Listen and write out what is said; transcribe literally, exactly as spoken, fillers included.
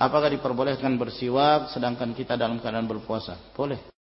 Apakah diperbolehkan bersiwak sedangkan kita dalam keadaan berpuasa? Boleh.